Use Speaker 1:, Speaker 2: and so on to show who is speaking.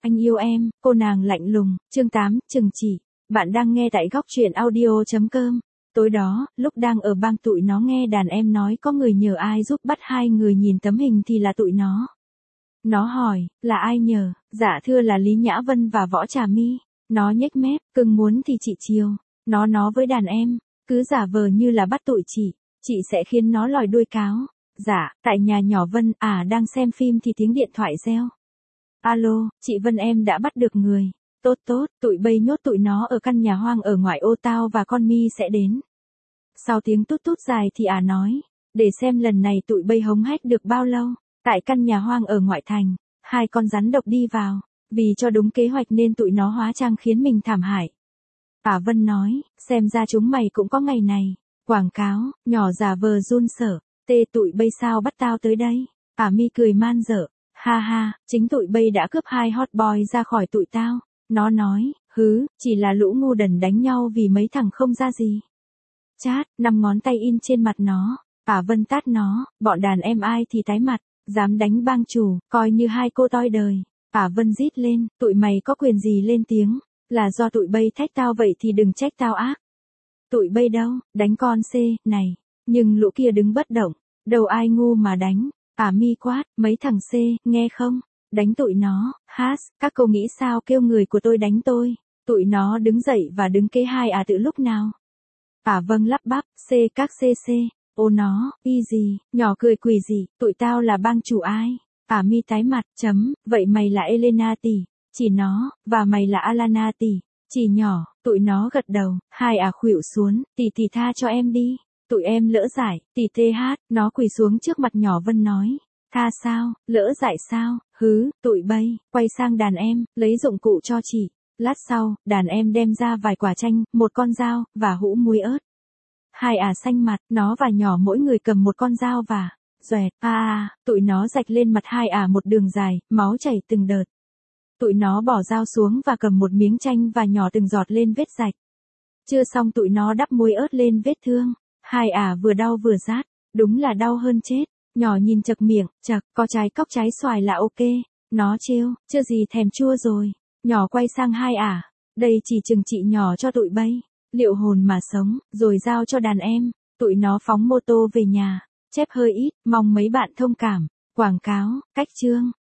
Speaker 1: Anh yêu em, cô nàng lạnh lùng, chương 8, chừng chỉ. Bạn đang nghe tại góc truyện audio.com. Tối đó, lúc đang ở bang tụi nó nghe đàn em nói có người nhờ ai giúp bắt hai người nhìn tấm hình thì là tụi nó. Nó hỏi, là ai nhờ? Dạ thưa là Lý Nhã Vân và Võ Trà My. Nó nhếch mép, cưng muốn thì chị chiều. Nó với đàn em, cứ giả vờ như là bắt tụi chị sẽ khiến nó lòi đuôi cáo. Dạ, tại nhà nhỏ Vân, đang xem phim thì tiếng điện thoại reo. Alo, chị Vân em đã bắt được người. Tốt, tụi bây nhốt tụi nó ở căn nhà hoang ở ngoại ô tao và con My sẽ đến. Sau tiếng tút tút dài thì nói, để xem lần này tụi bây hống hách được bao lâu. Tại căn nhà hoang ở ngoại thành, hai con rắn độc đi vào, vì cho đúng kế hoạch nên tụi nó hóa trang khiến mình thảm hại. Vân nói, xem ra chúng mày cũng có ngày này. Quảng cáo, nhỏ giả vờ run sợ, tụi bây sao bắt tao tới đây? My cười man dở, ha, chính tụi bây đã cướp hai hot boy ra khỏi tụi tao. Nó nói, chỉ là lũ ngu đần đánh nhau vì mấy thằng không ra gì. Chát, 5 ngón tay in trên mặt nó. Vân tát nó, bọn đàn em ai thì tái mặt, dám đánh bang chủ, coi như hai cô toi đời. Vân rít lên, tụi mày có quyền gì lên tiếng, là do tụi bây thách tao vậy thì đừng trách tao ác. Tụi bây đâu, đánh con này, nhưng lũ kia đứng bất động, đâu ai ngu mà đánh. My quát, mấy thằng nghe không, đánh tụi nó, các cô nghĩ sao kêu người của tôi đánh tôi, tụi nó đứng dậy và đứng kế hai từ lúc nào. Vâng lắp bắp, các ô nó, y gì, nhỏ cười quỷ gì, tụi tao là bang chủ ai. My tái mặt, vậy mày là Elena tỷ, chỉ nó, và mày là Alana tỷ, chỉ nhỏ, tụi nó gật đầu, hai khuỵu xuống, tỷ tha cho em đi, tụi em lỡ giải, tỷ nó quỳ xuống trước mặt nhỏ Vân nói, tha sao, lỡ giải sao, tụi bây, quay sang đàn em, lấy dụng cụ cho chị, lát sau, đàn em đem ra vài quả chanh, một con dao, và hũ muối ớt. Hai xanh mặt, nó và nhỏ mỗi người cầm một con dao và, xoẹt, tụi nó rạch lên mặt hai một đường dài, máu chảy từng đợt. Tụi nó bỏ dao xuống và cầm một miếng chanh và nhỏ từng giọt lên vết rạch. Chưa xong tụi nó đắp muối ớt lên vết thương. Hai vừa đau vừa rát, đúng là đau hơn chết. Nhỏ nhìn chật miệng, có trái cóc trái xoài là ok. Nó trêu, chưa gì thèm chua rồi. Nhỏ quay sang hai đây chỉ chừng trị nhỏ cho tụi bây, liệu hồn mà sống, rồi giao cho đàn em. Tụi nó phóng mô tô về nhà, chép hơi ít, mong mấy bạn thông cảm. Quảng cáo, cách chương.